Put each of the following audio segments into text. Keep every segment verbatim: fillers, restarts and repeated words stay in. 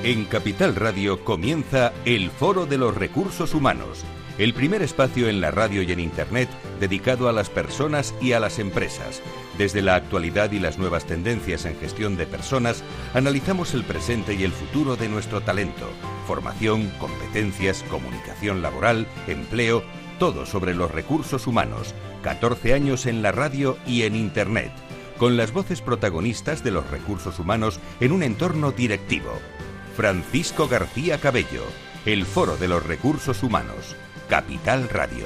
En Capital Radio comienza el Foro de los Recursos Humanos, el primer espacio en la radio y en Internet dedicado a las personas y a las empresas. Desde la actualidad y las nuevas tendencias en gestión de personas, analizamos el presente y el futuro de nuestro talento, formación, competencias, comunicación laboral, empleo, todo sobre los recursos humanos. catorce años en la radio y en Internet, con las voces protagonistas de los recursos humanos en un entorno directivo. Francisco García Cabello, el Foro de los Recursos Humanos, Capital Radio.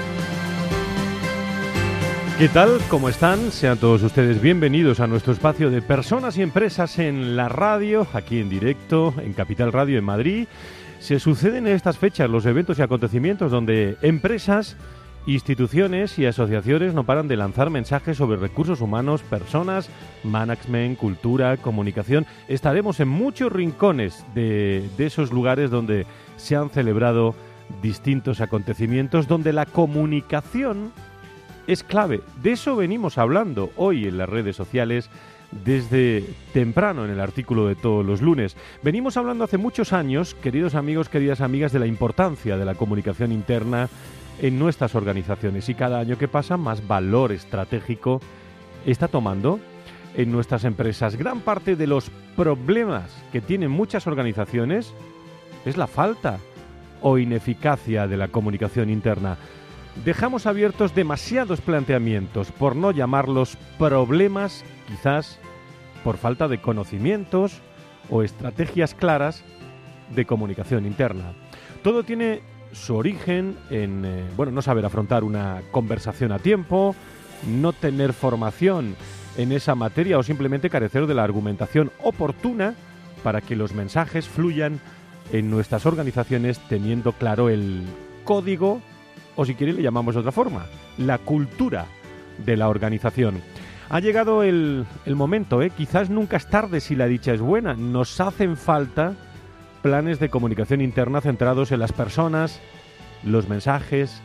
¿Qué tal? ¿Cómo están? Sean todos ustedes bienvenidos a nuestro espacio de personas y empresas en la radio, aquí en directo, en Capital Radio en Madrid. Se suceden en estas fechas los eventos y acontecimientos donde empresas, instituciones y asociaciones no paran de lanzar mensajes sobre recursos humanos, personas, management, cultura, comunicación. Estaremos en muchos rincones de, de esos lugares donde se han celebrado distintos acontecimientos, donde la comunicación es clave. De eso venimos hablando hoy en las redes sociales desde temprano en el artículo de todos los lunes. Venimos hablando hace muchos años, queridos amigos, queridas amigas, de la importancia de la comunicación interna en nuestras organizaciones, y cada año que pasa más valor estratégico está tomando en nuestras empresas. Gran parte de los problemas que tienen muchas organizaciones es la falta o ineficacia de la comunicación interna. Dejamos abiertos demasiados planteamientos, por no llamarlos problemas, quizás por falta de conocimientos o estrategias claras de comunicación interna. Todo tiene su origen en eh, bueno, no saber afrontar una conversación a tiempo, no tener formación en esa materia o simplemente carecer de la argumentación oportuna para que los mensajes fluyan en nuestras organizaciones, teniendo claro el código, o si quiere le llamamos de otra forma, la cultura de la organización. Ha llegado el, el momento, ¿eh? Quizás nunca es tarde si la dicha es buena. Nos hacen falta planes de comunicación interna centrados en las personas, los mensajes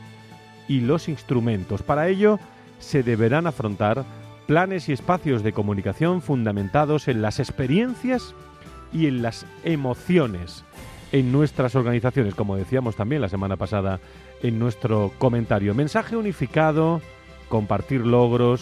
y los instrumentos. Para ello, se deberán afrontar planes y espacios de comunicación fundamentados en las experiencias y en las emociones en nuestras organizaciones, como decíamos también la semana pasada en nuestro comentario. Mensaje unificado, compartir logros,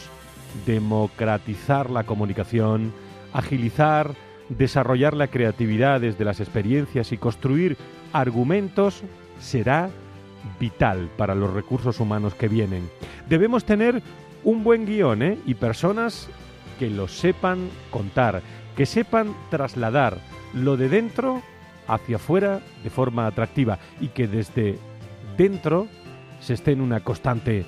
democratizar la comunicación, agilizar, desarrollar la creatividad desde las experiencias y construir argumentos será vital para los recursos humanos que vienen. Debemos tener un buen guión, ¿eh? y personas que lo sepan contar, que sepan trasladar lo de dentro hacia afuera de forma atractiva, y que desde dentro se esté en una constante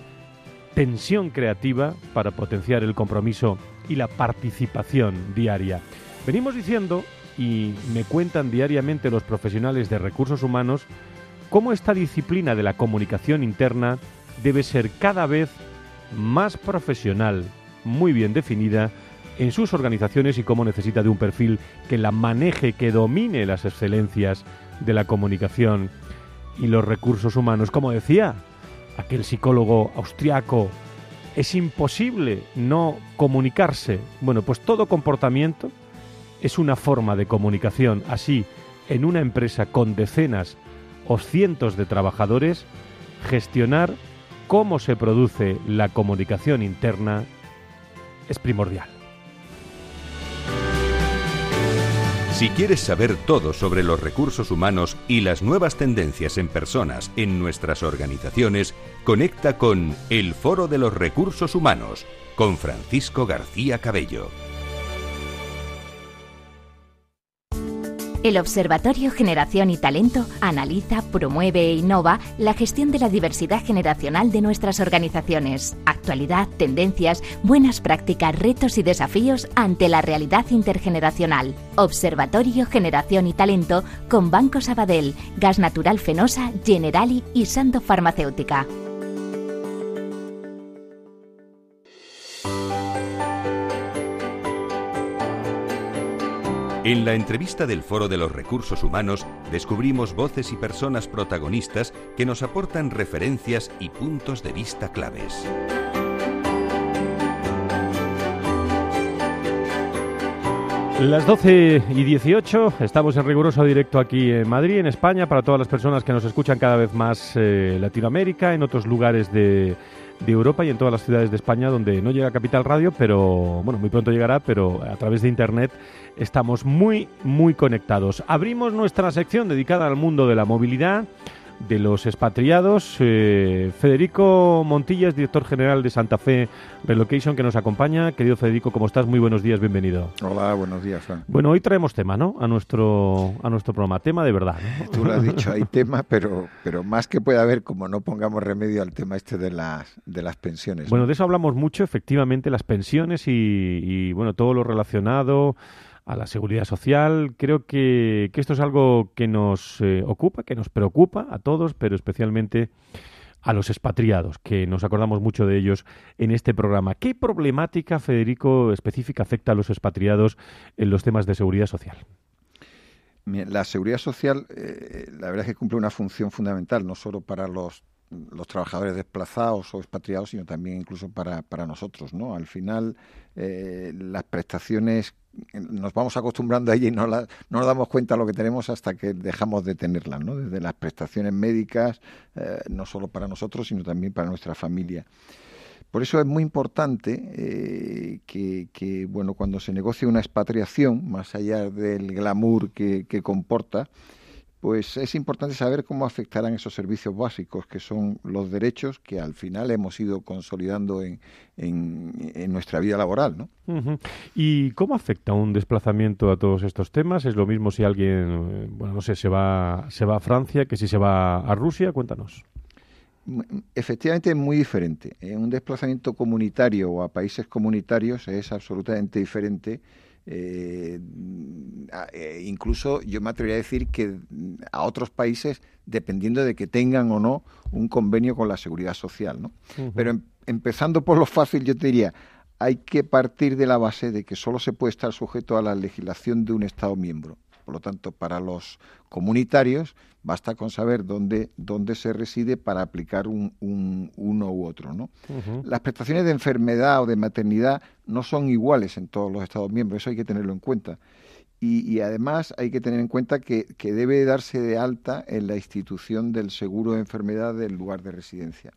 tensión creativa para potenciar el compromiso y la participación diaria. Venimos diciendo, y me cuentan diariamente los profesionales de recursos humanos, cómo esta disciplina de la comunicación interna debe ser cada vez más profesional, muy bien definida en sus organizaciones, y cómo necesita de un perfil que la maneje, que domine las excelencias de la comunicación y los recursos humanos. Como decía aquel psicólogo austriaco, es imposible no comunicarse. Bueno, pues todo comportamiento es una forma de comunicación. Así, en una empresa con decenas o cientos de trabajadores, gestionar cómo se produce la comunicación interna es primordial. Si quieres saber todo sobre los recursos humanos y las nuevas tendencias en personas en nuestras organizaciones, conecta con el Foro de los Recursos Humanos con Francisco García Cabello. El Observatorio Generación y Talento analiza, promueve e innova la gestión de la diversidad generacional de nuestras organizaciones. Actualidad, tendencias, buenas prácticas, retos y desafíos ante la realidad intergeneracional. Observatorio Generación y Talento con Banco Sabadell, Gas Natural Fenosa, Generali y Sandoz Farmacéutica. En la entrevista del Foro de los Recursos Humanos descubrimos voces y personas protagonistas que nos aportan referencias y puntos de vista claves. Las doce y dieciocho, estamos en riguroso directo aquí en Madrid, en España, para todas las personas que nos escuchan cada vez más en eh, Latinoamérica, en otros lugares de, de Europa y en todas las ciudades de España donde no llega Capital Radio, pero bueno, muy pronto llegará, pero a través de Internet estamos muy, muy conectados. Abrimos nuestra sección dedicada al mundo de la movilidad, de los expatriados. eh, Federico Montilla es director general de Santa Fe Relocation, que nos acompaña. Querido Federico, ¿cómo estás? Muy buenos días, bienvenido. Hola, buenos días, Fran. Bueno, hoy traemos tema, ¿no? A nuestro a nuestro programa, tema de verdad, ¿no? Tú lo has dicho, hay tema, pero pero más que puede haber, como no pongamos remedio al tema este de las de las pensiones, ¿no? Bueno, de eso hablamos mucho, efectivamente, las pensiones y, y bueno, todo lo relacionado a la seguridad social. Creo que, que esto es algo que nos eh, ocupa, que nos preocupa a todos, pero especialmente a los expatriados, que nos acordamos mucho de ellos en este programa. ¿Qué problemática, Federico, específica afecta a los expatriados en los temas de seguridad social? La seguridad social, eh, la verdad es que cumple una función fundamental, no solo para los los trabajadores desplazados o expatriados, sino también incluso para, para nosotros, ¿no? Al final, eh, las prestaciones nos vamos acostumbrando a ellas y no, la, no nos damos cuenta de lo que tenemos hasta que dejamos de tenerlas, ¿no? Desde las prestaciones médicas, eh, no solo para nosotros, sino también para nuestra familia. Por eso es muy importante eh, que, que, bueno, cuando se negocie una expatriación, más allá del glamour que, que comporta, pues es importante saber cómo afectarán esos servicios básicos, que son los derechos que al final hemos ido consolidando en, en, en nuestra vida laboral, ¿no? Uh-huh. ¿Y cómo afecta un desplazamiento a todos estos temas? ¿Es lo mismo si alguien, bueno, no sé, se va, se va a Francia que si se va a Rusia? Cuéntanos. Efectivamente es muy diferente. ¿eh? Un desplazamiento comunitario o a países comunitarios es absolutamente diferente. Eh, eh, incluso yo me atrevería a decir que a otros países, dependiendo de que tengan o no un convenio con la seguridad social, ¿no? Uh-huh. Pero em, empezando por lo fácil, yo te diría, hay que partir de la base de que solo se puede estar sujeto a la legislación de un Estado miembro. Por lo tanto, para los comunitarios basta con saber dónde, dónde se reside para aplicar un, un, uno u otro, ¿no? Uh-huh. Las prestaciones de enfermedad o de maternidad no son iguales en todos los Estados miembros, eso hay que tenerlo en cuenta. Y, y además hay que tener en cuenta que, que debe darse de alta en la institución del seguro de enfermedad del lugar de residencia.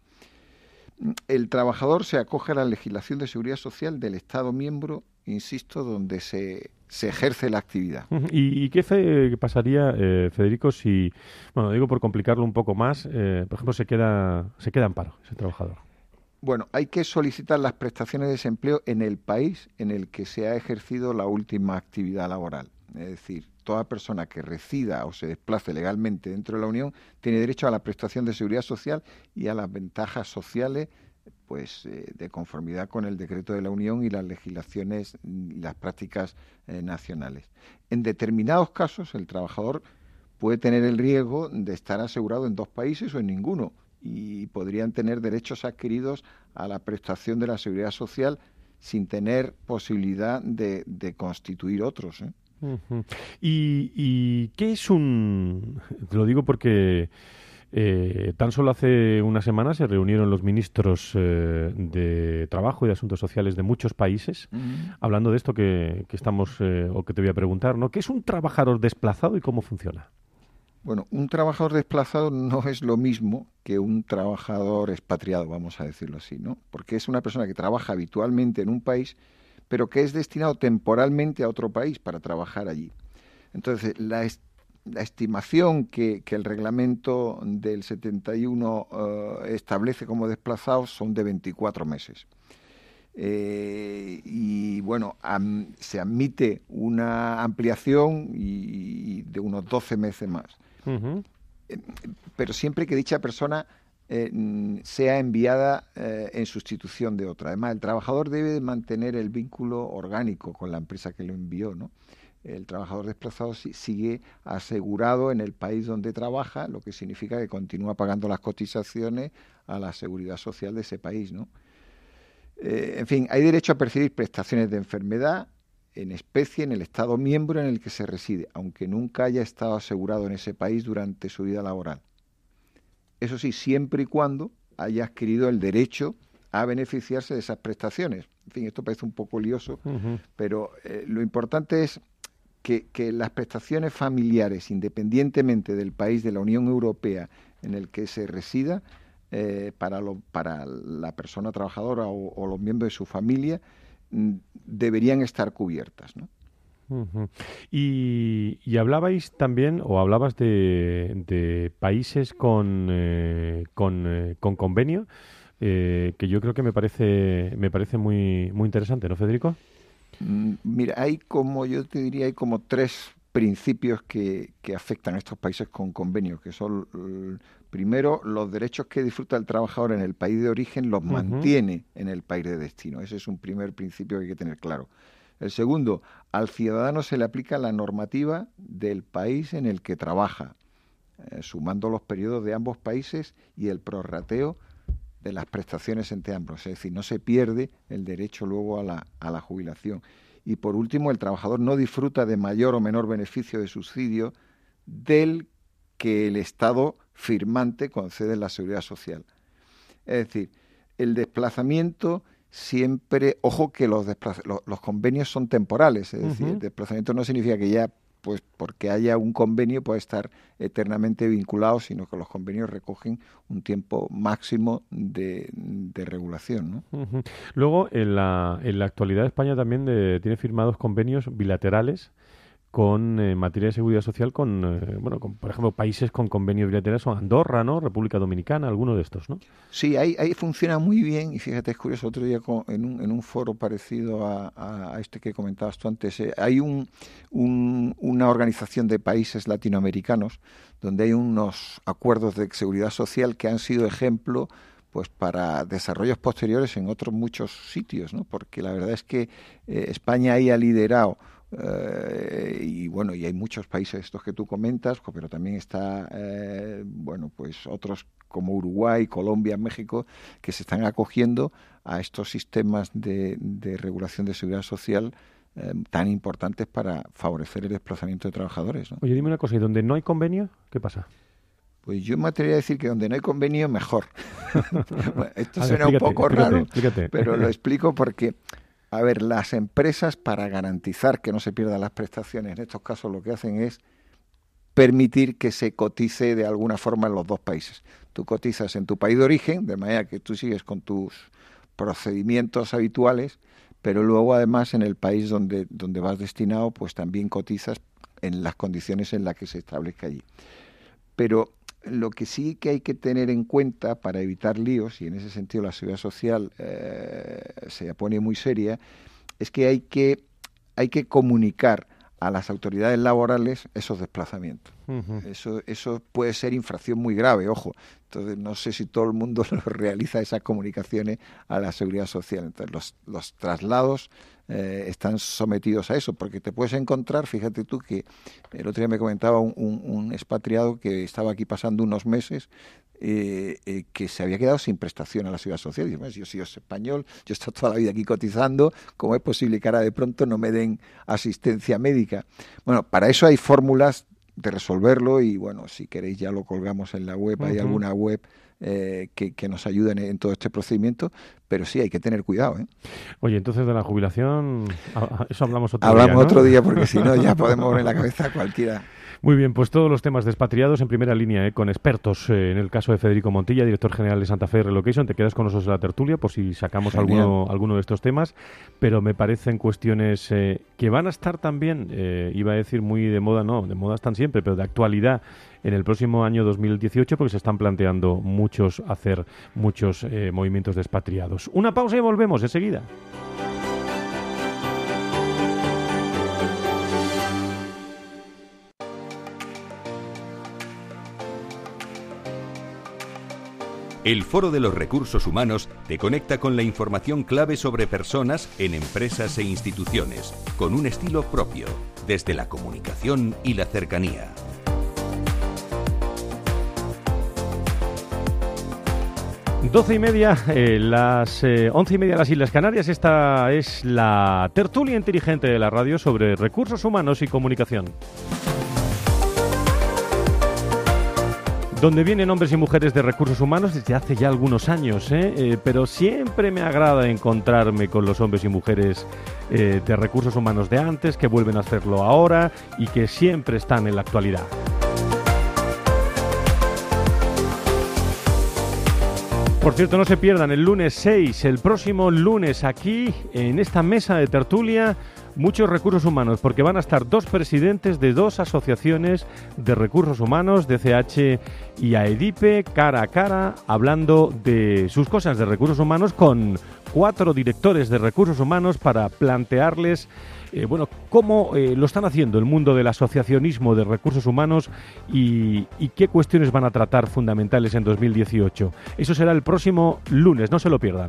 El trabajador se acoge a la legislación de seguridad social del Estado miembro, insisto, donde se, se ejerce la actividad. ¿Y, y qué, fe, qué pasaría, eh, Federico, si, bueno, digo por complicarlo un poco más, eh, por ejemplo, se queda, se queda en paro ese trabajador? Bueno, hay que solicitar las prestaciones de desempleo en el país en el que se ha ejercido la última actividad laboral. Es decir, toda persona que resida o se desplace legalmente dentro de la Unión tiene derecho a la prestación de seguridad social y a las ventajas sociales, pues eh, de conformidad con el decreto de la Unión y las legislaciones y las prácticas eh, nacionales. En determinados casos, el trabajador puede tener el riesgo de estar asegurado en dos países o en ninguno y podrían tener derechos adquiridos a la prestación de la seguridad social sin tener posibilidad de, de constituir otros, ¿eh? Uh-huh. ¿Y, ¿Y qué es un...? Te lo digo porque eh, tan solo hace una semana se reunieron los ministros eh, de Trabajo y de Asuntos Sociales de muchos países, uh-huh. hablando de esto que, que estamos, eh, o que te voy a preguntar, ¿no? ¿Qué es un trabajador desplazado y cómo funciona? Bueno, un trabajador desplazado no es lo mismo que un trabajador expatriado, vamos a decirlo así, ¿no? Porque es una persona que trabaja habitualmente en un país, pero que es destinado temporalmente a otro país para trabajar allí. Entonces, la, est- la estimación que, que el reglamento del setenta y uno uh, establece como desplazados son de veinticuatro meses. Eh, y bueno, am, se admite una ampliación y, y de unos doce meses más. Uh-huh. Eh, pero siempre que dicha persona Eh, sea enviada eh, en sustitución de otra. Además, el trabajador debe mantener el vínculo orgánico con la empresa que lo envió, ¿no? El trabajador desplazado si, sigue asegurado en el país donde trabaja, lo que significa que continúa pagando las cotizaciones a la seguridad social de ese país, ¿no? Eh, en fin, hay derecho a percibir prestaciones de enfermedad en especie en el Estado miembro en el que se reside, aunque nunca haya estado asegurado en ese país durante su vida laboral. Eso sí, siempre y cuando haya adquirido el derecho a beneficiarse de esas prestaciones. En fin, esto parece un poco lioso, uh-huh. pero eh, lo importante es que, que las prestaciones familiares, independientemente del país de la Unión Europea en el que se resida, eh, para, lo, para la persona trabajadora o, o los miembros de su familia, mm, deberían estar cubiertas, ¿no? Uh-huh. Y, y hablabais también, o hablabas de, de países con, eh, con, eh, con convenio, eh, que yo creo que me parece me parece muy muy interesante, ¿no, Federico? Mira, hay como, yo te diría, hay como tres principios que, que afectan a estos países con convenios, que son, primero, los derechos que disfruta el trabajador en el país de origen los uh-huh. mantiene en el país de destino. Ese es un primer principio que hay que tener claro. El segundo, al ciudadano se le aplica la normativa del país en el que trabaja, eh, sumando los periodos de ambos países y el prorrateo de las prestaciones entre ambos, es decir, no se pierde el derecho luego a la, a la jubilación. Y por último, el trabajador no disfruta de mayor o menor beneficio de subsidio del que el Estado firmante concede en la Seguridad Social. Es decir, el desplazamiento siempre, ojo que los, desplaza, los, los convenios son temporales, es decir, uh-huh. el desplazamiento no significa que ya, pues porque haya un convenio puede estar eternamente vinculado, sino que los convenios recogen un tiempo máximo de, de regulación, ¿no? Uh-huh. Luego, en la, en la actualidad España también de, tiene firmados convenios bilaterales con en eh, materia de seguridad social con, eh, bueno, con, por ejemplo, países con convenios bilaterales son Andorra, ¿no? República Dominicana, alguno de estos, ¿no? Sí, ahí, ahí funciona muy bien y fíjate, es curioso, otro día con, en, un, en un foro parecido a, a, a este que comentabas tú antes, eh, hay un, un, una organización de países latinoamericanos donde hay unos acuerdos de seguridad social que han sido ejemplo pues para desarrollos posteriores en otros muchos sitios, ¿no? Porque la verdad es que eh, España ahí ha liderado. Uh, y bueno, y hay muchos países estos que tú comentas, pero también está, eh, bueno, pues otros como Uruguay, Colombia, México, que se están acogiendo a estos sistemas de, de regulación de seguridad social eh, tan importantes para favorecer el desplazamiento de trabajadores, ¿no? Oye, dime una cosa, ¿y donde no hay convenio, qué pasa? Pues yo me atrevería a decir que donde no hay convenio, mejor. Bueno, esto ver, suena explícate, un poco explícate, raro, explícate. Pero lo explico porque... A ver, las empresas, para garantizar que no se pierdan las prestaciones, en estos casos lo que hacen es permitir que se cotice de alguna forma en los dos países. Tú cotizas en tu país de origen, de manera que tú sigues con tus procedimientos habituales, pero luego además en el país donde, donde vas destinado, pues también cotizas en las condiciones en las que se establezca allí. Pero lo que sí que hay que tener en cuenta para evitar líos, y en ese sentido la seguridad social eh, se pone muy seria, es que hay que hay que comunicar a las autoridades laborales esos desplazamientos. Uh-huh. Eso, eso puede ser infracción muy grave, ojo. Entonces no sé si todo el mundo realiza esas comunicaciones a la seguridad social. Entonces los, los traslados eh, están sometidos a eso, porque te puedes encontrar, fíjate tú que el otro día me comentaba un, un, un expatriado que estaba aquí pasando unos meses, eh, eh, que se había quedado sin prestación a la seguridad social. Y dice, yo soy español, yo he estado toda la vida aquí cotizando, ¿cómo es posible que ahora de pronto no me den asistencia médica? Bueno, para eso hay fórmulas de resolverlo y bueno, si queréis ya lo colgamos en la web, uh-huh. Hay alguna web eh, que, que nos ayuden en, en todo este procedimiento, pero sí hay que tener cuidado, ¿eh? Oye, entonces de la jubilación, eso hablamos otro hablamos día, ¿no? otro día porque si no ya podemos poner la cabeza a cualquiera. Muy bien, pues todos los temas de expatriados en primera línea, ¿eh? Con expertos. Eh, en el caso de Federico Montilla, director general de Santa Fe Relocation, te quedas con nosotros en la tertulia por si sacamos alguno, alguno de estos temas, pero me parecen cuestiones eh, que van a estar también, eh, iba a decir muy de moda, no, de moda están siempre, pero de actualidad en el próximo año dos mil dieciocho, porque se están planteando muchos hacer muchos eh, movimientos de expatriados. Una pausa y volvemos enseguida. El Foro de los Recursos Humanos te conecta con la información clave sobre personas en empresas e instituciones, con un estilo propio, desde la comunicación y la cercanía. Doce y media, eh, las eh, once y media las Islas Canarias. Esta es la tertulia inteligente de la radio sobre recursos humanos y comunicación. donde vienen hombres y mujeres de recursos humanos desde hace ya algunos años, ¿eh? Eh, pero siempre me agrada encontrarme con los hombres y mujeres eh, de recursos humanos de antes, que vuelven a hacerlo ahora y que siempre están en la actualidad. Por cierto, no se pierdan el lunes seis, el próximo lunes aquí, en esta mesa de tertulia, muchos recursos humanos, porque van a estar dos presidentes de dos asociaciones de recursos humanos, D C H y AEDIPE, cara a cara, hablando de sus cosas de recursos humanos con cuatro directores de recursos humanos para plantearles Eh, bueno, cómo eh, lo están haciendo el mundo del asociacionismo de recursos humanos y, y qué cuestiones van a tratar fundamentales en dos mil dieciocho. Eso será el próximo lunes, no se lo pierdan.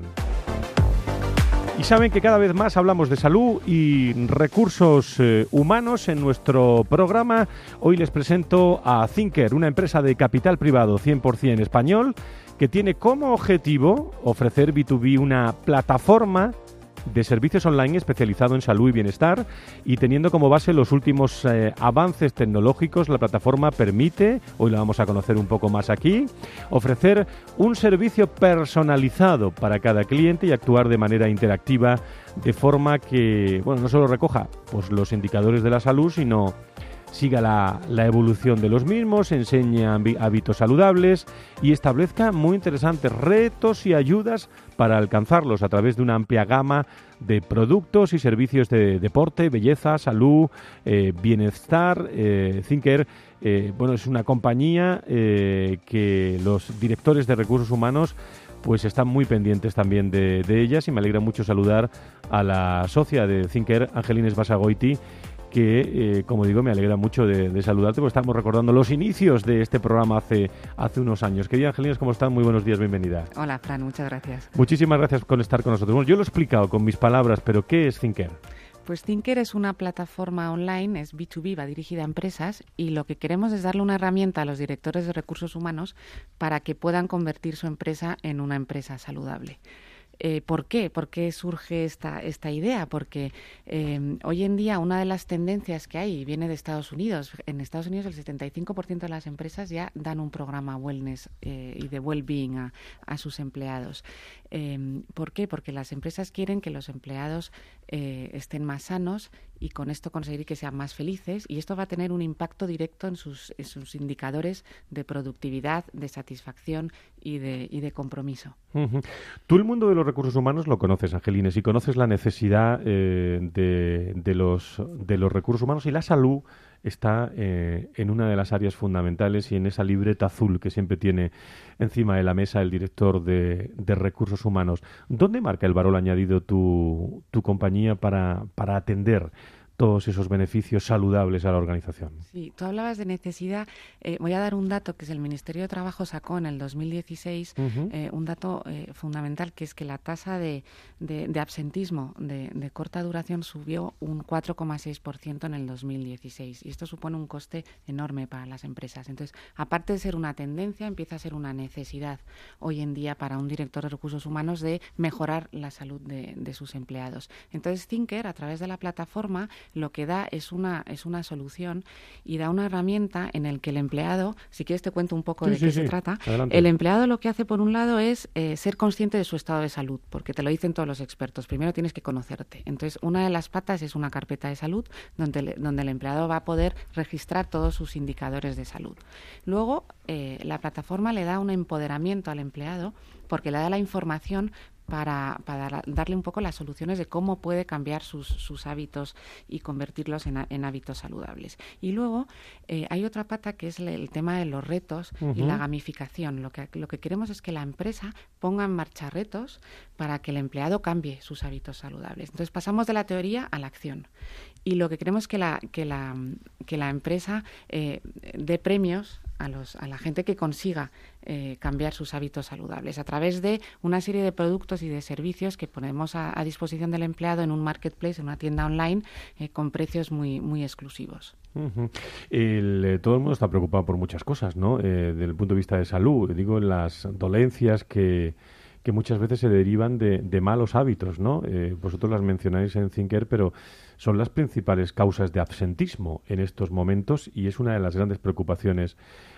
Y saben que cada vez más hablamos de salud y recursos eh, humanos en nuestro programa. Hoy les presento a Thinker, una empresa de capital privado cien por ciento español que tiene como objetivo ofrecer B dos B una plataforma de servicios online especializado en salud y bienestar, y teniendo como base los últimos eh, avances tecnológicos. La plataforma permite, hoy la vamos a conocer un poco más aquí, ofrecer un servicio personalizado para cada cliente y actuar de manera interactiva, de forma que, bueno, no solo recoja pues los indicadores de la salud, sino siga la, la evolución de los mismos, enseñe hábitos saludables y establezca, muy interesantes, retos y ayudas para alcanzarlos a través de una amplia gama de productos y servicios de deporte, belleza, salud, eh, bienestar. Eh, Thinker, eh, bueno, es una compañía eh, que los directores de recursos humanos pues están muy pendientes también de, de ellas, y me alegra mucho saludar a la socia de Thinker, Angelines Basagoiti, que, eh, como digo, me alegra mucho de, de saludarte, porque estamos recordando los inicios de este programa hace, hace unos años. Querida Angelines, ¿cómo están? Muy buenos días, bienvenida. Hola, Fran, muchas gracias. Muchísimas gracias por estar con nosotros. Bueno, yo lo he explicado con mis palabras, pero ¿qué es Thinker? Pues Thinker es una plataforma online, es B dos B, va dirigida a empresas, y lo que queremos es darle una herramienta a los directores de recursos humanos para que puedan convertir su empresa en una empresa saludable. Eh, ¿Por qué? ¿Por qué surge esta, esta idea? Porque eh, hoy en día una de las tendencias que hay viene de Estados Unidos. En Estados Unidos el setenta y cinco por ciento de las empresas ya dan un programa wellness eh, y de well-being a, a sus empleados. Eh, ¿Por qué? Porque las empresas quieren que los empleados eh, estén más sanos y con esto conseguir que sean más felices, y esto va a tener un impacto directo en sus, en sus indicadores de productividad, de satisfacción y de, y de compromiso. Uh-huh. Tú el mundo de los recursos humanos lo conoces, Angelines, y conoces la necesidad eh, de, de, los, de los recursos humanos, y la salud está eh, en una de las áreas fundamentales y en esa libreta azul que siempre tiene encima de la mesa el director de, de recursos humanos. ¿Dónde marca el valor añadido tu, tu compañía para, para atender todos esos beneficios saludables a la organización? Sí, tú hablabas de necesidad. Eh, voy a dar un dato que es el Ministerio de Trabajo sacó en el dos mil dieciséis, uh-huh. eh, un dato eh, fundamental, que es que la tasa de, de, de absentismo de, de corta duración subió un cuatro coma seis por ciento en el dos mil dieciséis, y esto supone un coste enorme para las empresas. Entonces, aparte de ser una tendencia, empieza a ser una necesidad hoy en día para un director de recursos humanos de mejorar la salud de, de sus empleados. Entonces, Thinker, a través de la plataforma, lo que da es una es una solución y da una herramienta en el que el empleado, si quieres te cuento un poco sí, de sí, qué sí. se trata. Adelante. El empleado lo que hace, por un lado, es eh, ser consciente de su estado de salud, porque te lo dicen todos los expertos. Primero tienes que conocerte. Entonces, una de las patas es una carpeta de salud donde, le, donde el empleado va a poder registrar todos sus indicadores de salud. Luego, eh, la plataforma le da un empoderamiento al empleado, porque le da la información Para, para darle un poco las soluciones de cómo puede cambiar sus, sus hábitos y convertirlos en, en hábitos saludables. Y luego eh, hay otra pata que es el, el tema de los retos uh-huh. y la gamificación. Lo que, lo que queremos es que la empresa ponga en marcha retos para que el empleado cambie sus hábitos saludables. Entonces pasamos de la teoría a la acción. Y lo que queremos es que la, que la, que la empresa eh, dé premios a, los, a la gente que consiga eh, cambiar sus hábitos saludables a través de una serie de productos y de servicios que ponemos a, a disposición del empleado en un marketplace, en una tienda online, eh, con precios muy, muy exclusivos. Uh-huh. El, eh, todo el mundo está preocupado por muchas cosas, ¿no? Eh, desde el punto de vista de salud, digo, las dolencias que... que muchas veces se derivan de, de malos hábitos, ¿no? Eh, vosotros las mencionáis en Thinker, pero son las principales causas de absentismo en estos momentos, y es una de las grandes preocupaciones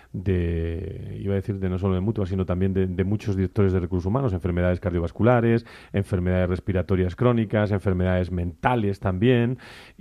de, iba a decir de no solo de Mutua, sino también de, de muchos directores de recursos humanos, enfermedades cardiovasculares, enfermedades respiratorias crónicas, enfermedades mentales también.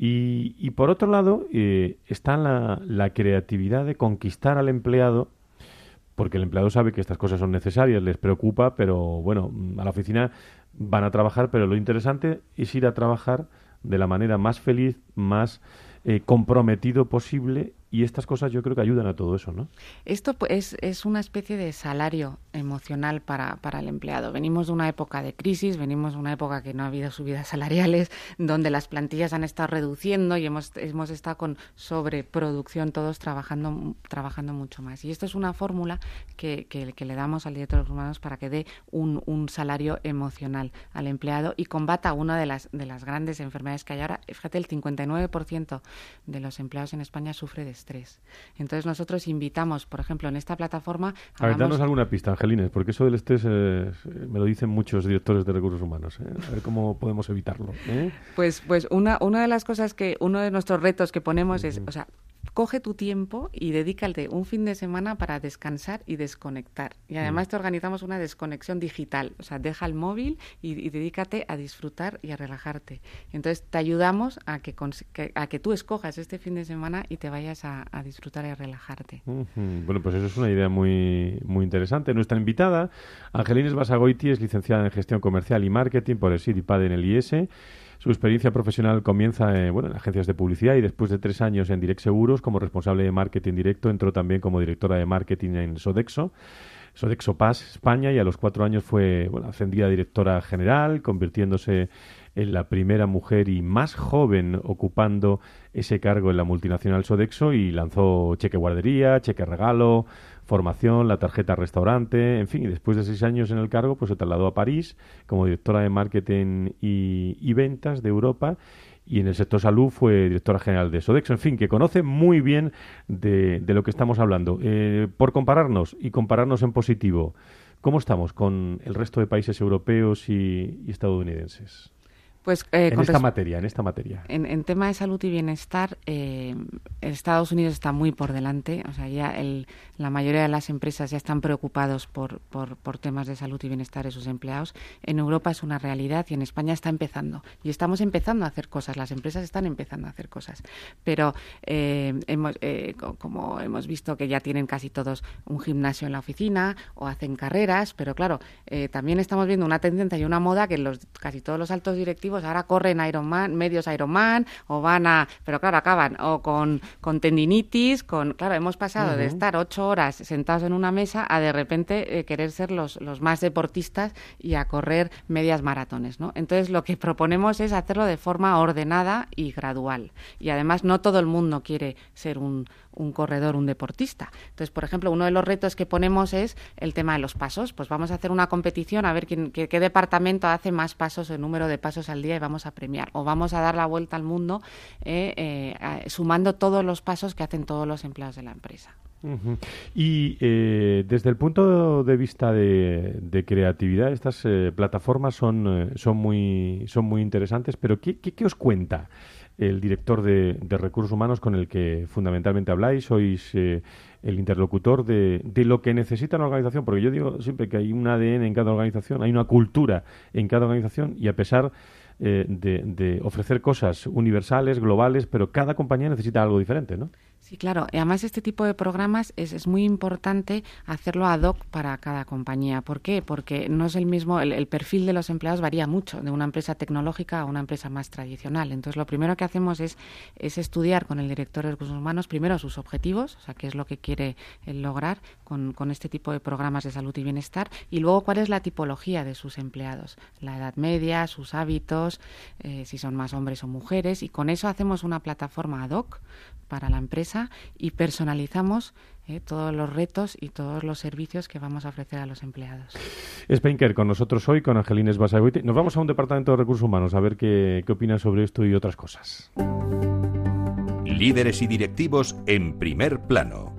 Y, y por otro lado, eh, está la, la creatividad de conquistar al empleado, porque el empleado sabe que estas cosas son necesarias, les preocupa, pero bueno, a la oficina van a trabajar, pero lo interesante es ir a trabajar de la manera más feliz, más eh, comprometido posible, y estas cosas yo creo que ayudan a todo eso, ¿no? Esto es, es una especie de salario emocional para, para el empleado. Venimos de una época de crisis, venimos de una época que no ha habido subidas salariales, donde las plantillas han estado reduciendo y hemos, hemos estado con sobreproducción todos trabajando, trabajando mucho más. Y esto es una fórmula que, que, que le damos al director de recursos humanos para que dé un, un salario emocional al empleado y combata una de las, de las grandes enfermedades que hay ahora. Fíjate, el cincuenta y nueve por ciento de los empleados en España sufre de estrés. Entonces nosotros invitamos, por ejemplo, en esta plataforma... A ver, danos alguna pista, Angelines, porque eso del estrés eh, me lo dicen muchos directores de recursos humanos. ¿eh? A ver cómo podemos evitarlo. ¿eh? Pues, pues una, una de las cosas que, uno de nuestros retos que ponemos uh-huh. es, o sea, coge tu tiempo y dedícate un fin de semana para descansar y desconectar. Y además uh-huh. te organizamos una desconexión digital, o sea, deja el móvil y, y dedícate a disfrutar y a relajarte. Entonces te ayudamos a que, que, a que tú escojas este fin de semana y te vayas a, a disfrutar y a relajarte. Uh-huh. Bueno, pues eso es una idea muy, muy interesante. Nuestra invitada, Angelines Basagoiti, es licenciada en Gestión Comercial y Marketing por el S I D I P A D en el I E S E. Su experiencia profesional comienza eh, bueno, en agencias de publicidad y después de tres años en Direct Seguros como responsable de marketing directo, entró también como directora de marketing en Sodexo. Sodexo Paz, España, y a los cuatro años fue bueno, ascendida a directora general, convirtiéndose en la primera mujer y más joven ocupando ese cargo en la multinacional Sodexo, y lanzó cheque guardería, cheque regalo, formación, la tarjeta restaurante, en fin, y después de seis años en el cargo, pues se trasladó a París como directora de marketing y, y ventas de Europa, y en el sector salud fue directora general de Sodexo. En fin, que conoce muy bien de, de lo que estamos hablando. Eh, por compararnos, y compararnos en positivo, ¿cómo estamos con el resto de países europeos y, y estadounidenses? Pues, eh, en esta materia, en esta materia. En, en tema de salud y bienestar, eh, Estados Unidos está muy por delante. O sea, ya el, la mayoría de las empresas ya están preocupados por, por, por temas de salud y bienestar de sus empleados. En Europa es una realidad y en España está empezando. Y estamos empezando a hacer cosas. Las empresas están empezando a hacer cosas. Pero eh, hemos, eh, como hemos visto que ya tienen casi todos un gimnasio en la oficina o hacen carreras, pero claro, eh, también estamos viendo una tendencia y una moda que los, casi todos los altos directivos ahora corren Ironman, medios Ironman, o van a, pero claro, acaban o con, con tendinitis, con, claro, hemos pasado uh-huh. de estar ocho horas sentados en una mesa a de repente eh, querer ser los, los más deportistas y a correr medias maratones, ¿no? Entonces lo que proponemos es hacerlo de forma ordenada y gradual. Y además no todo el mundo quiere ser un, un corredor, un deportista. Entonces, por ejemplo, uno de los retos que ponemos es el tema de los pasos. Pues vamos a hacer una competición a ver quién, qué, qué departamento hace más pasos, el número de pasos al día, y vamos a premiar. O vamos a dar la vuelta al mundo eh, eh, sumando todos los pasos que hacen todos los empleados de la empresa. Uh-huh. Y eh, desde el punto de vista de, de creatividad, estas eh, plataformas son, eh, son, muy, son muy interesantes, pero ¿qué, qué, qué os cuenta el director de, de recursos humanos con el que fundamentalmente habláis? Sois eh, el interlocutor de, de lo que necesita una organización, porque yo digo siempre que hay un A D N en cada organización, hay una cultura en cada organización, y a pesar eh, de, de ofrecer cosas universales, globales, pero cada compañía necesita algo diferente, ¿no? Sí, claro. Y además este tipo de programas es, es muy importante hacerlo ad hoc para cada compañía. ¿Por qué? Porque no es el mismo, el, el perfil de los empleados varía mucho de una empresa tecnológica a una empresa más tradicional. Entonces lo primero que hacemos es, es estudiar con el director de recursos humanos primero sus objetivos, o sea, qué es lo que quiere él lograr con, con este tipo de programas de salud y bienestar, y luego cuál es la tipología de sus empleados, la edad media, sus hábitos, eh, si son más hombres o mujeres, y con eso hacemos una plataforma ad hoc para la empresa y personalizamos eh, todos los retos y todos los servicios que vamos a ofrecer a los empleados. Spenker, con nosotros hoy, con Angelines Basagoiti. Nos vamos a un departamento de recursos humanos a ver qué, qué opinan sobre esto y otras cosas. Líderes y directivos en primer plano.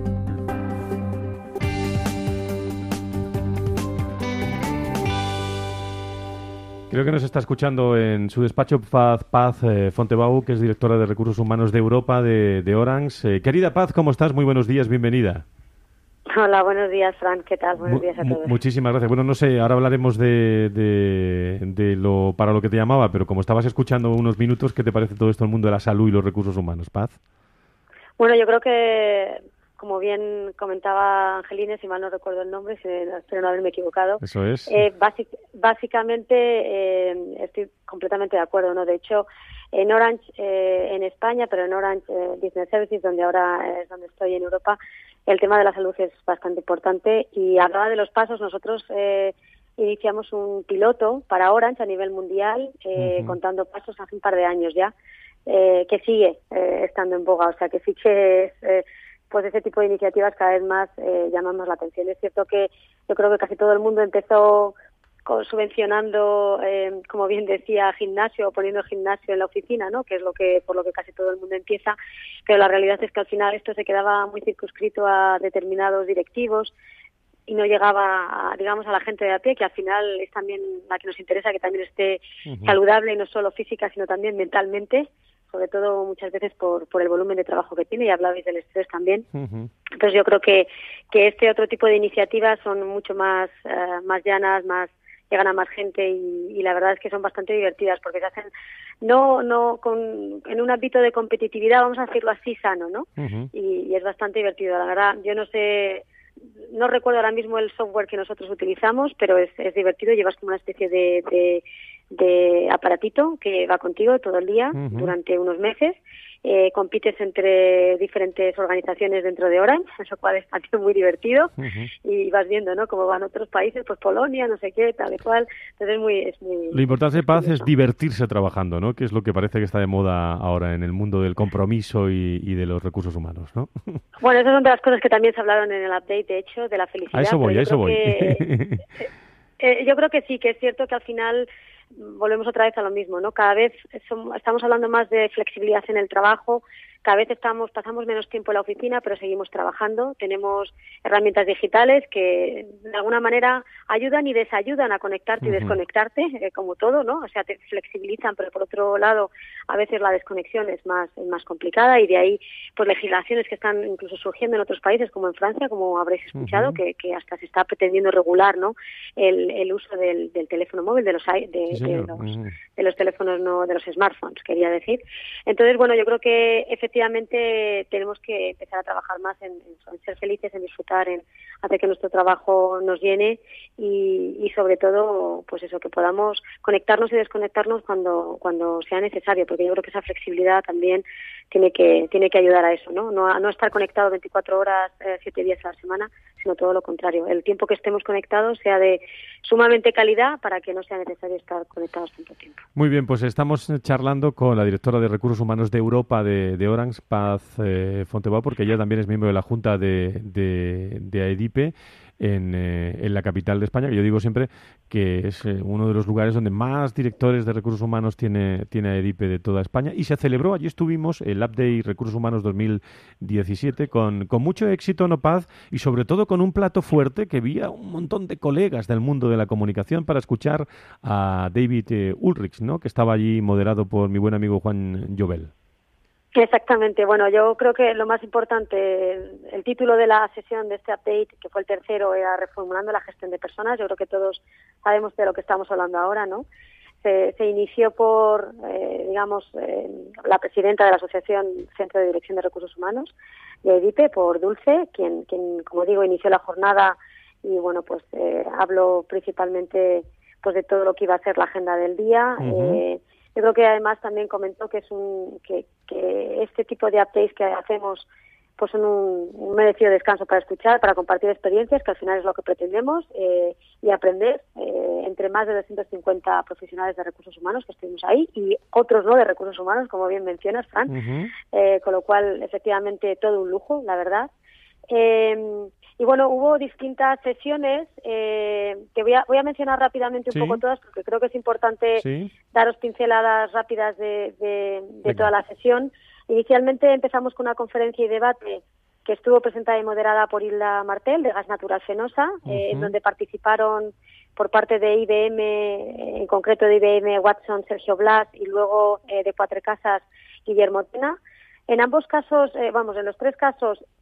Creo que nos está escuchando en su despacho Paz, Paz eh, Fontebau, que es directora de Recursos Humanos de Europa de, de Orange. Eh, querida Paz, ¿cómo estás? Muy buenos días, bienvenida. Hola, buenos días, Fran. ¿Qué tal? Buenos días a todos. Muchísimas gracias. Bueno, no sé, ahora hablaremos de, de, de lo para lo que te llamaba, pero como estabas escuchando unos minutos, ¿qué te parece todo esto el mundo de la salud y los recursos humanos? Paz. Bueno, yo creo que, como bien comentaba Angelina, si mal no recuerdo el nombre, espero no haberme equivocado. Eso es. Eh, basic, básicamente eh, estoy completamente de acuerdo, ¿no? De hecho, en Orange, eh, en España, pero en Orange eh, Business Services, donde ahora es donde estoy en Europa, el tema de la salud es bastante importante. Y hablaba de los pasos, nosotros eh, iniciamos un piloto para Orange a nivel mundial, eh, uh-huh. contando pasos hace un par de años ya, eh, que sigue eh, estando en boga, o sea que sí que es, eh, pues ese tipo de iniciativas cada vez más eh, llaman más la atención. Es cierto que yo creo que casi todo el mundo empezó con, subvencionando, eh, como bien decía, gimnasio o poniendo el gimnasio en la oficina, ¿no? Que es lo que por lo que casi todo el mundo empieza, pero la realidad es que al final esto se quedaba muy circunscrito a determinados directivos y no llegaba, a, digamos, a la gente de a pie, que al final es también la que nos interesa, que también esté uh-huh. saludable y no solo física, sino también mentalmente, sobre todo muchas veces por, por el volumen de trabajo que tiene, y hablabais del estrés también. Uh-huh. Entonces yo creo que, que este otro tipo de iniciativas son mucho más, uh, más llanas, más llegan a más gente y, y la verdad es que son bastante divertidas porque se hacen no no con en un ámbito de competitividad, vamos a decirlo así, sano, ¿no? Uh-huh. Y, y es bastante divertido, la verdad. Yo no sé, no recuerdo ahora mismo el software que nosotros utilizamos, pero es, es divertido. Llevas como una especie de, de, de aparatito que va contigo todo el día uh-huh. durante unos meses. Eh, compites entre diferentes organizaciones dentro de Orange, eso cual es muy divertido uh-huh. y vas viendo, ¿no? Cómo van otros países, pues Polonia, no sé qué, tal y cual. Entonces es muy, es muy. Lo importante de Paz es divertirse trabajando, ¿no? Que es lo que parece que está de moda ahora en el mundo del compromiso y, y de los recursos humanos, ¿no? Bueno, esas son de las cosas que también se hablaron en el update, de hecho, de la felicidad. A eso voy, a eso voy. Que, eh, yo creo que sí, que es cierto que al final volvemos otra vez a lo mismo, ¿no? Cada vez somos, estamos hablando más de flexibilidad en el trabajo, cada vez estamos pasamos menos tiempo en la oficina, pero seguimos trabajando. Tenemos herramientas digitales que de alguna manera ayudan y desayudan a conectarte uh-huh. y desconectarte, eh, como todo, ¿no? O sea, te flexibilizan, pero por otro lado, a veces la desconexión es más es más complicada y de ahí pues legislaciones que están incluso surgiendo en otros países, como en Francia, como habréis escuchado, uh-huh. que, que hasta se está pretendiendo regular, ¿no? El, el uso del, del teléfono móvil, de los de, sí, de los uh-huh. de los teléfonos, no de los smartphones, quería decir. Entonces, bueno, yo creo que efectivamente Efectivamente tenemos que empezar a trabajar más en, en ser felices, en disfrutar, en hacer que nuestro trabajo nos llene y, y sobre todo, pues eso, que podamos conectarnos y desconectarnos cuando cuando sea necesario, porque yo creo que esa flexibilidad también tiene que tiene que ayudar a eso, ¿no? No, a, no estar conectado veinticuatro horas, eh, siete días a la semana, sino todo lo contrario. El tiempo que estemos conectados sea de sumamente calidad para que no sea necesario estar conectados tanto tiempo. Muy bien, pues estamos charlando con la directora de Recursos Humanos de Europa de, de Orange, Paz eh, Fonteboa, porque ella también es miembro de la Junta de, de, de AEDIPE en, eh, en la capital de España, que yo digo siempre que es eh, uno de los lugares donde más directores de recursos humanos tiene, tiene AEDIPE de toda España, y se celebró, allí estuvimos, el Update Recursos Humanos dos mil diecisiete, con, con mucho éxito, ¿no, Paz? Y sobre todo con un plato fuerte que había un montón de colegas del mundo de la comunicación para escuchar a David eh, Ulrich, ¿no? Que estaba allí moderado por mi buen amigo Juan Llobel. Exactamente. Bueno, yo creo que lo más importante, el título de la sesión de este update, que fue el tercero, era Reformulando la gestión de personas. Yo creo que todos sabemos de lo que estamos hablando ahora, ¿no? Se, se inició por, eh, digamos, eh, la presidenta de la Asociación Centro de Dirección de Recursos Humanos, de AEDIPE, por Dulce, quien, quien, como digo, inició la jornada y, bueno, pues eh, habló principalmente pues de todo lo que iba a ser la agenda del día. Uh-huh. Eh, Yo creo que además también comentó que es un que, que este tipo de updates que hacemos pues son un, un merecido descanso para escuchar, para compartir experiencias, que al final es lo que pretendemos, eh, y aprender eh, entre más de doscientos cincuenta profesionales de recursos humanos que estuvimos ahí y otros no de recursos humanos, como bien mencionas, Fran, uh-huh. eh, con lo cual efectivamente todo un lujo, la verdad. Eh, y bueno, hubo distintas sesiones eh, que voy a, voy a mencionar rápidamente un sí. poco todas, porque creo que es importante sí. daros pinceladas rápidas de, de, de toda la sesión. Inicialmente empezamos con una conferencia y debate que estuvo presentada y moderada por Hilda Martel, de Gas Natural Fenosa, uh-huh. eh, en donde participaron por parte de I B M, en concreto de I B M Watson, Sergio Blas, y luego eh, de Cuatro Casas, Guillermo Tena. En ambos casos, eh, vamos, en los tres casos,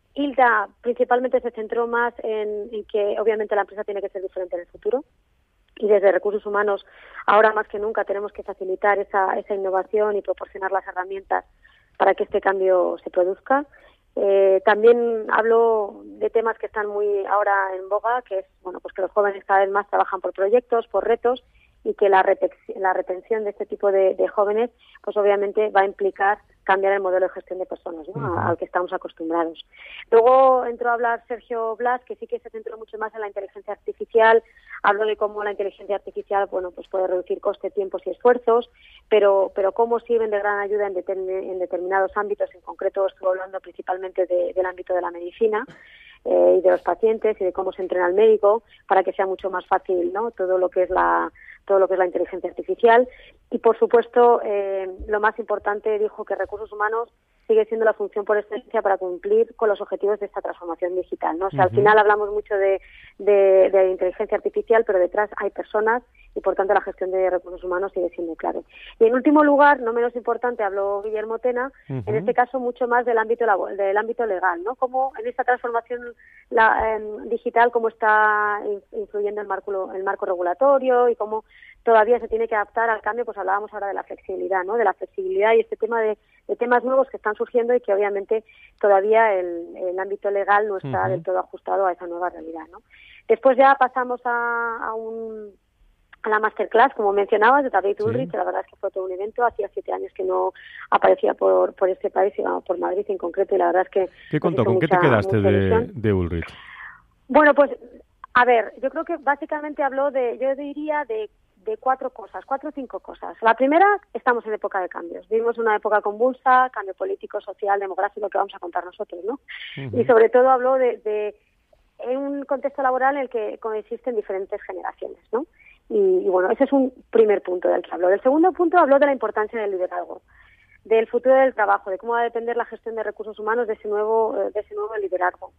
Hilda principalmente se centró más en, en que obviamente la empresa tiene que ser diferente en el futuro, y desde Recursos Humanos ahora más que nunca tenemos que facilitar esa, esa innovación y proporcionar las herramientas para que este cambio se produzca. Eh, también hablo de temas que están muy ahora en boga, que es bueno pues que los jóvenes cada vez más trabajan por proyectos, por retos, y que la, la retención de este tipo de, de jóvenes pues obviamente va a implicar cambiar el modelo de gestión de personas, ¿no? Uh-huh. a, al que estamos acostumbrados. Luego entró a hablar Sergio Blas, que sí que se centró mucho más en la inteligencia artificial. Habló de cómo la inteligencia artificial bueno pues puede reducir coste, tiempos y esfuerzos, pero pero cómo sirven de gran ayuda en, determin, en determinados ámbitos. En concreto estuvo hablando principalmente de, del ámbito de la medicina eh, y de los pacientes, y de cómo se entrena al médico para que sea mucho más fácil, ¿no? todo lo que es la todo lo que es la inteligencia artificial. Y por supuesto, eh, lo más importante, dijo que Recursos Humanos sigue siendo la función por excelencia para cumplir con los objetivos de esta transformación digital, ¿no? O sea, uh-huh. al final hablamos mucho de, de, de inteligencia artificial, pero detrás hay personas y por tanto la gestión de recursos humanos sigue siendo clave. Y en último lugar, no menos importante, habló Guillermo Tena, uh-huh. en este caso mucho más del ámbito del ámbito legal, ¿no? Cómo en esta transformación la, eh, digital, cómo está influyendo el marco, el marco regulatorio y cómo todavía se tiene que adaptar al cambio. Pues hablábamos ahora de la flexibilidad, ¿no? De la flexibilidad y este tema de, de temas nuevos que están surgiendo y que obviamente todavía el, el ámbito legal no está uh-huh. del todo ajustado a esa nueva realidad, ¿no? Después ya pasamos a, a un a la masterclass, como mencionabas, de David Ulrich. Sí. La verdad es que fue todo un evento. Hacía siete años que no aparecía por por este país, y vamos, por Madrid en concreto, y la verdad es que... ¿Qué contó? ¿Con mucha, qué te quedaste de, de Ulrich? Bueno, pues, a ver, yo creo que básicamente habló de, yo diría, de de cuatro cosas, cuatro o cinco cosas. La primera, estamos en época de cambios. Vivimos una época convulsa, cambio político, social, demográfico, que vamos a contar nosotros, ¿no? Uh-huh. Y sobre todo habló de, de en un contexto laboral en el que coexisten diferentes generaciones, ¿no? Y, y bueno, ese es un primer punto del que habló. Del segundo punto habló de la importancia del liderazgo, del futuro del trabajo, de cómo va a depender la gestión de recursos humanos de ese nuevo, de ese nuevo liderazgo.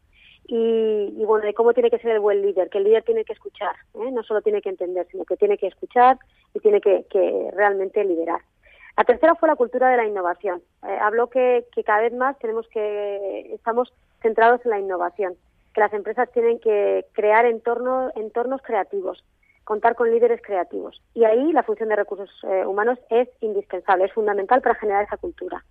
Y, y bueno, de cómo tiene que ser el buen líder, que el líder tiene que escuchar, ¿eh? No solo tiene que entender, sino que tiene que escuchar y tiene que, que realmente liderar. La tercera fue la cultura de la innovación. Eh, habló que, que cada vez más tenemos que estamos centrados en la innovación, que las empresas tienen que crear entornos, entornos creativos, contar con líderes creativos. Y ahí la función de recursos eh, humanos es indispensable, es fundamental para generar esa cultura.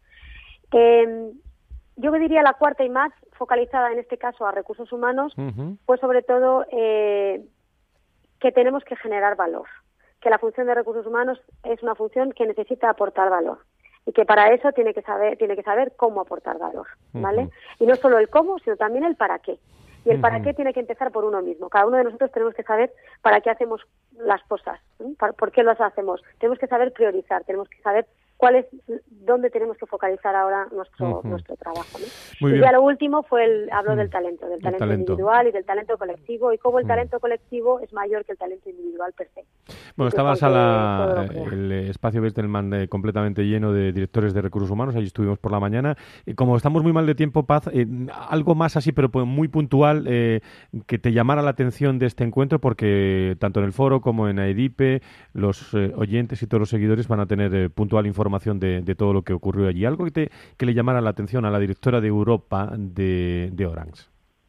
Eh, Yo diría la cuarta y más focalizada en este caso a recursos humanos, uh-huh. pues sobre todo eh, que tenemos que generar valor, que la función de recursos humanos es una función que necesita aportar valor y que para eso tiene que saber tiene que saber cómo aportar valor, ¿vale? Uh-huh. Y no solo el cómo, sino también el para qué. Y el uh-huh. para qué tiene que empezar por uno mismo. Cada uno de nosotros tenemos que saber para qué hacemos las cosas, ¿sí? ¿Por qué las hacemos? Tenemos que saber priorizar, tenemos que saber cuál es, dónde tenemos que focalizar ahora nuestro uh-huh. nuestro trabajo, ¿no? Muy y bien. Ya lo último fue el habló del talento, del talento, talento individual y del talento colectivo, y cómo el talento colectivo es mayor que el talento individual per se. Bueno, estaba la sala, el espacio Bertelmann eh, completamente lleno de directores de recursos humanos, ahí estuvimos por la mañana. Y como estamos muy mal de tiempo, Paz, eh, algo más así, pero muy puntual, eh, que te llamara la atención de este encuentro, porque tanto en el foro como en AEDIPE, los eh, oyentes y todos los seguidores van a tener eh, puntual información De, de todo lo que ocurrió allí. Algo que, te, que le llamara la atención a la directora de Europa de, de Orange.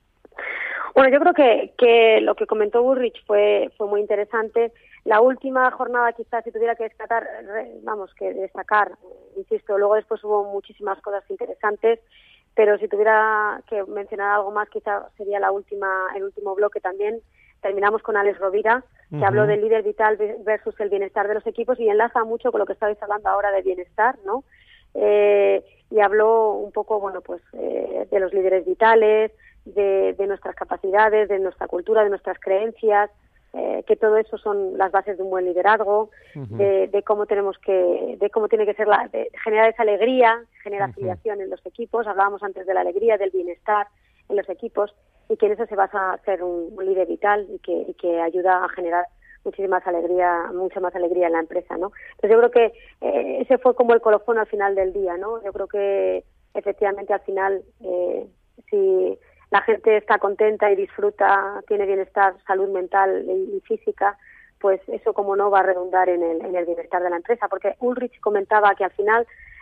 Bueno, yo creo que, que lo que comentó Ulrich fue, fue muy interesante. La última jornada, quizás, si tuviera que destacar, vamos, que destacar, insisto, luego después hubo muchísimas cosas interesantes, pero si tuviera que mencionar algo más, quizás sería la última, el último bloque también. Terminamos con Alex Rovira, que uh-huh. habló del líder vital versus el bienestar de los equipos, y enlaza mucho con lo que estabais hablando ahora de bienestar, ¿no? Eh, y habló un poco, bueno, pues eh, de los líderes vitales, de, de nuestras capacidades, de nuestra cultura, de nuestras creencias, eh, que todo eso son las bases de un buen liderazgo, uh-huh. de, de cómo tenemos que, de cómo tiene que ser la, de generar esa alegría, generar uh-huh. afiliación en los equipos. Hablábamos antes de la alegría, del bienestar en los equipos, y que en eso se basa a ser un, un líder vital y que, y que ayuda a generar muchísima más alegría, mucha más alegría en la empresa, ¿no? Entonces yo creo que eh, ese fue como el colofón al final del día, ¿no? Yo creo que efectivamente al final, eh, si la gente está contenta y disfruta, tiene bienestar, salud mental y, y física, pues eso como no va a redundar en el, en el bienestar de la empresa, porque Ulrich comentaba que al final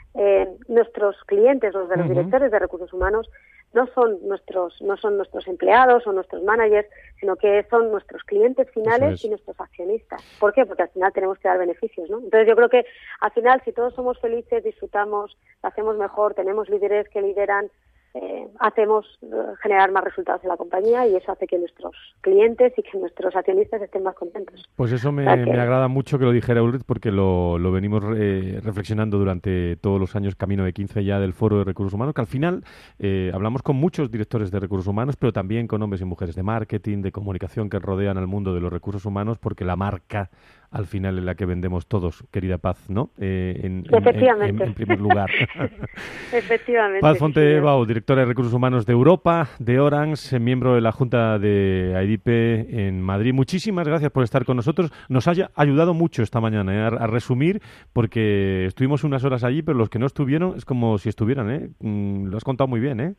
eh, nuestros clientes, los de los Uh-huh. directores de recursos humanos, no son nuestros no son nuestros empleados o nuestros managers, sino que son nuestros clientes finales es. y nuestros accionistas. ¿Por qué? Porque al final tenemos que dar beneficios, ¿no? Entonces yo creo que al final, si todos somos felices, disfrutamos, lo hacemos mejor, tenemos líderes que lideran, eh, hacemos eh, generar más resultados en la compañía, y eso hace que nuestros clientes y que nuestros accionistas estén más contentos. Pues eso me, O sea que- me agrada mucho que lo dijera Ulrich, porque lo, lo venimos eh, reflexionando durante todos los años, camino de quince ya del Foro de Recursos Humanos, que al final eh, hablamos con muchos directores de recursos humanos, pero también con hombres y mujeres de marketing, de comunicación, que rodean al mundo de los recursos humanos, porque la marca al final es la que vendemos todos, querida Paz, ¿no? Eh, en, en- Efectivamente. En, en primer lugar. Efectivamente. Paz sí, Fonte señor. Bau, directora de Recursos Humanos de Europa, de Orange, miembro de la Junta de A I D I P E en Madrid. Muchísimas gracias por estar con nosotros. Nos haya ayudado mucho esta mañana ¿eh? a, a resumir, porque estuvimos unas horas allí, pero los que no estuvieron es como si estuvieran. ¿eh? Mm, lo has contado muy bien, ¿eh?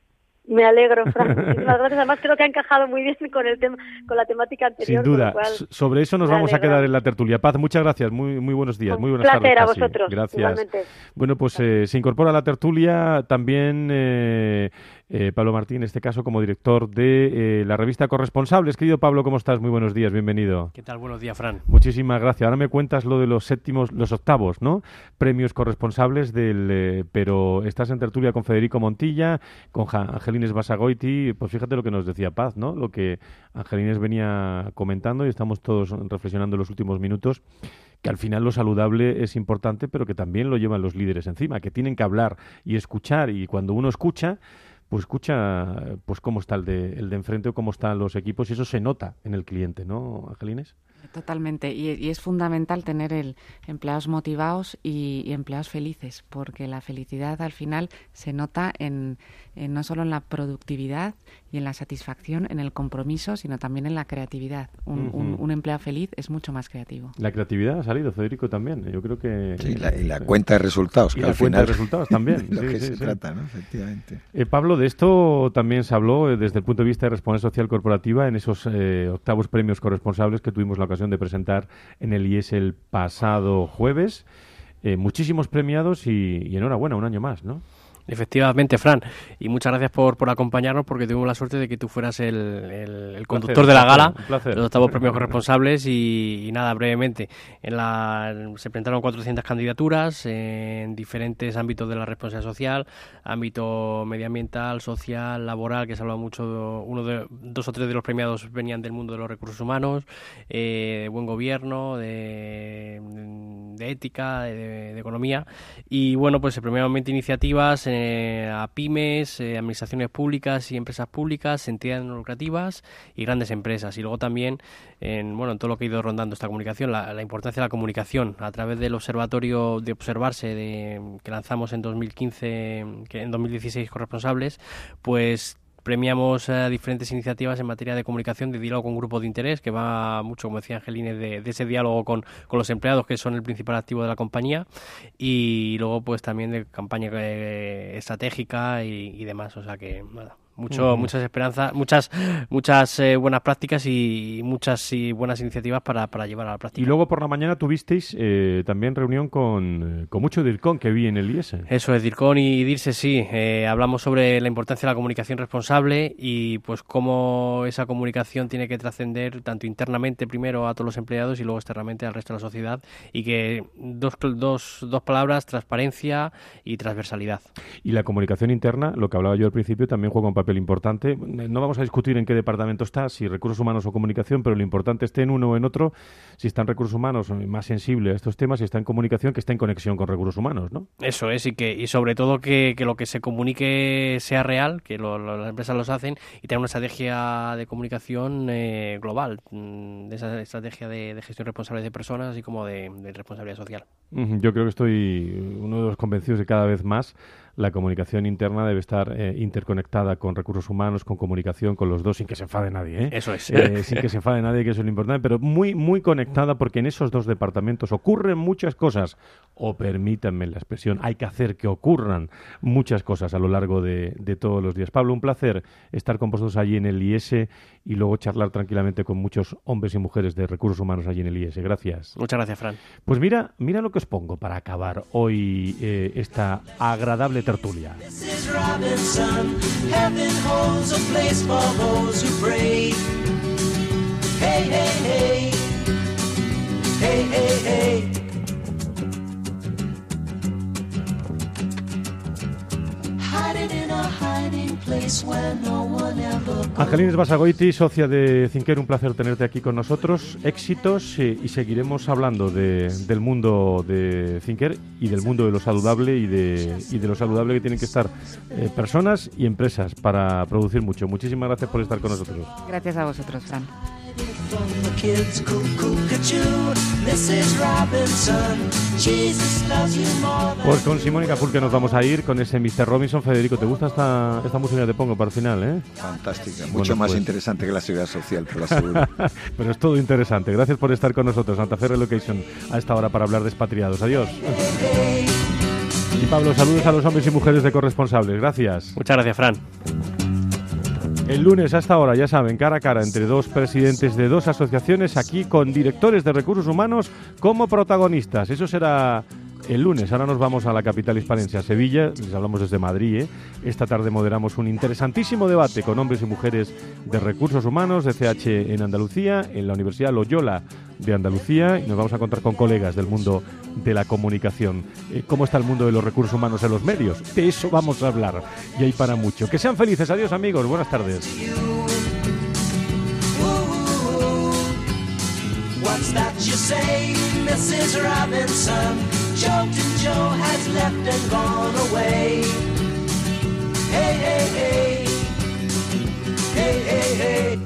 Me alegro, Fran. Muchísimas gracias. Además, creo que ha encajado muy bien con el tema, con la temática anterior. Sin duda. con lo cual, So- Sobre eso nos me vamos a alegra. quedar en la tertulia. Paz, muchas gracias. Muy, muy buenos días. Muy Un buenas placer tardes. a casi. vosotros. Gracias. Igualmente. Bueno, pues eh, se incorpora a la tertulia también eh, eh, Pablo Martín, en este caso como director de eh, la revista Corresponsables. Querido Pablo, ¿cómo estás? Muy buenos días, bienvenido. ¿Qué tal? Buenos días, Fran. Muchísimas gracias. Ahora me cuentas lo de los séptimos, los octavos, ¿no? Premios corresponsables del... eh, pero estás en tertulia con Federico Montilla, con Ja- Angelines Basagoiti. Pues fíjate lo que nos decía Paz, ¿no? Lo que Angelines venía comentando y estamos todos reflexionando en los últimos minutos, que al final lo saludable es importante, pero que también lo llevan los líderes encima, que tienen que hablar y escuchar, y cuando uno escucha, pues escucha pues cómo está el de, el de enfrente o cómo están los equipos, y eso se nota en el cliente, ¿no, Angelines? Totalmente, y, y es fundamental tener el empleados motivados y, y empleados felices, porque la felicidad al final se nota en, en no solo en la productividad y en la satisfacción, en el compromiso, sino también en la creatividad. Un, Ujú. un, un empleado feliz es mucho más creativo. La creatividad ha salido, Federico, también. Yo creo que... Sí, la, y la cuenta de resultados, Y que la al cuenta final de resultados también. lo Sí, que sí, se sí. trata, ¿no? Efectivamente. Eh, Pablo, de esto también se habló eh, desde el punto de vista de responsabilidad social corporativa en esos eh, octavos premios corresponsables que tuvimos la ocasión de presentar en el I E S el pasado jueves. Eh, muchísimos premiados y, y enhorabuena, un año más, ¿no? Efectivamente, Fran, y muchas gracias por, por acompañarnos, porque tuvimos la suerte de que tú fueras el, el, el conductor placer, de la un placer, gala, un placer. de los octavos premios corresponsables, y, y nada, brevemente, en la, se presentaron cuatrocientas candidaturas en diferentes ámbitos de la responsabilidad social, ámbito medioambiental, social, laboral, que se habla mucho, uno de, dos o tres de los premiados venían del mundo de los recursos humanos, eh, de buen gobierno, de, de ética, de, de economía, y bueno, pues se premiaron veinte iniciativas eh, a pymes, eh, administraciones públicas y empresas públicas, entidades no lucrativas y grandes empresas. Y luego también, en, bueno, en todo lo que ha ido rondando esta comunicación, la, la importancia de la comunicación a través del observatorio de Observarse de, que lanzamos en dos mil quince, que en dos mil dieciséis corresponsables, pues premiamos eh, diferentes iniciativas en materia de comunicación, de diálogo con grupos de interés, que va mucho, como decía Angelines, de, de ese diálogo con, con los empleados, que son el principal activo de la compañía, y luego pues también de campaña eh, estratégica y, y demás. O sea que nada, mucho, Uh-huh. muchas esperanzas, muchas muchas eh, buenas prácticas y muchas y buenas iniciativas para, para llevar a la práctica. Y luego por la mañana tuvisteis eh, también reunión con, eh, con mucho DIRCON que vi en el I E S. Eso es, DIRCON y DIRSE, sí. Eh, hablamos sobre la importancia de la comunicación responsable y pues cómo esa comunicación tiene que trascender tanto internamente primero a todos los empleados y luego externamente al resto de la sociedad, y que dos, dos, dos palabras, transparencia y transversalidad. Y la comunicación interna, lo que hablaba yo al principio, también juega un papel importante. No vamos a discutir en qué departamento está, si recursos humanos o comunicación, pero lo importante esté en uno o en otro. Si está en recursos humanos, más sensible a estos temas, si está en comunicación, que esté en conexión con recursos humanos, ¿no? Eso es, y que y sobre todo que, que lo que se comunique sea real, que lo, lo, las empresas los hacen, y tener una estrategia de comunicación eh, global, de esa estrategia de, de gestión responsable de personas, así como de, de responsabilidad social. Yo creo que estoy uno de los convencidos de que cada vez más la comunicación interna debe estar eh, interconectada con recursos humanos, con comunicación, con los dos, sin que se enfade nadie, ¿eh? Eso es. Eh, sin que se enfade nadie, que eso es lo importante, pero muy, muy conectada, porque en esos dos departamentos ocurren muchas cosas, o permítanme la expresión, hay que hacer que ocurran muchas cosas a lo largo de, de todos los días. Pablo, un placer estar con vosotros allí en el I E S y luego charlar tranquilamente con muchos hombres y mujeres de recursos humanos allí en el I E S. Gracias. Muchas gracias, Fran. Pues mira, mira lo que os pongo para acabar hoy eh, esta agradable tertulia. Hey, hey, hey, hey, hey, hey. Angelines Basagoiti, socia de Zinquer, un placer tenerte aquí con nosotros. Éxitos eh, y seguiremos hablando de, del mundo de Zinquer y del mundo de lo saludable y de, y de lo saludable que tienen que estar eh, personas y empresas para producir mucho. Muchísimas gracias por estar con nosotros. Gracias a vosotros, Fran. Pues con Simónica Fulke nos vamos a ir con ese mister Robinson. Federico, ¿te gusta esta, esta música que te pongo para el final? ¿eh? Fantástica, mucho bueno, más pues... interesante que la seguridad social, te lo aseguro. Pero es todo interesante. Gracias por estar con nosotros, Santa Fe Relocation, a esta hora para hablar de expatriados. Adiós. Y Pablo, saludos a los hombres y mujeres de corresponsables. Gracias. Muchas gracias, Fran. El lunes a esta hora, ya saben, cara a cara entre dos presidentes de dos asociaciones, aquí con directores de recursos humanos como protagonistas. Eso será el lunes. Ahora nos vamos a la capital hispalense, a Sevilla. Les hablamos desde Madrid. ¿eh? Esta tarde moderamos un interesantísimo debate con hombres y mujeres de recursos humanos de C H en Andalucía, en la Universidad Loyola de Andalucía, y nos vamos a encontrar con colegas del mundo de la comunicación. Eh, ¿Cómo está el mundo de los recursos humanos en los medios? De eso vamos a hablar, y hay para mucho. Que sean felices. Adiós, amigos. Buenas tardes. What's that you say, Missus Robinson? Joltin' Joe has left and gone away. Hey, hey, hey. Hey, hey, hey.